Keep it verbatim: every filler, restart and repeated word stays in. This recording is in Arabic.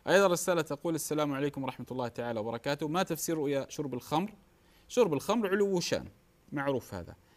أيضا رسالة تقول: السلام عليكم ورحمة الله تعالى وبركاته، ما تفسير رؤيا شرب الخمر؟ شرب الخمر علو شان، معروف هذا،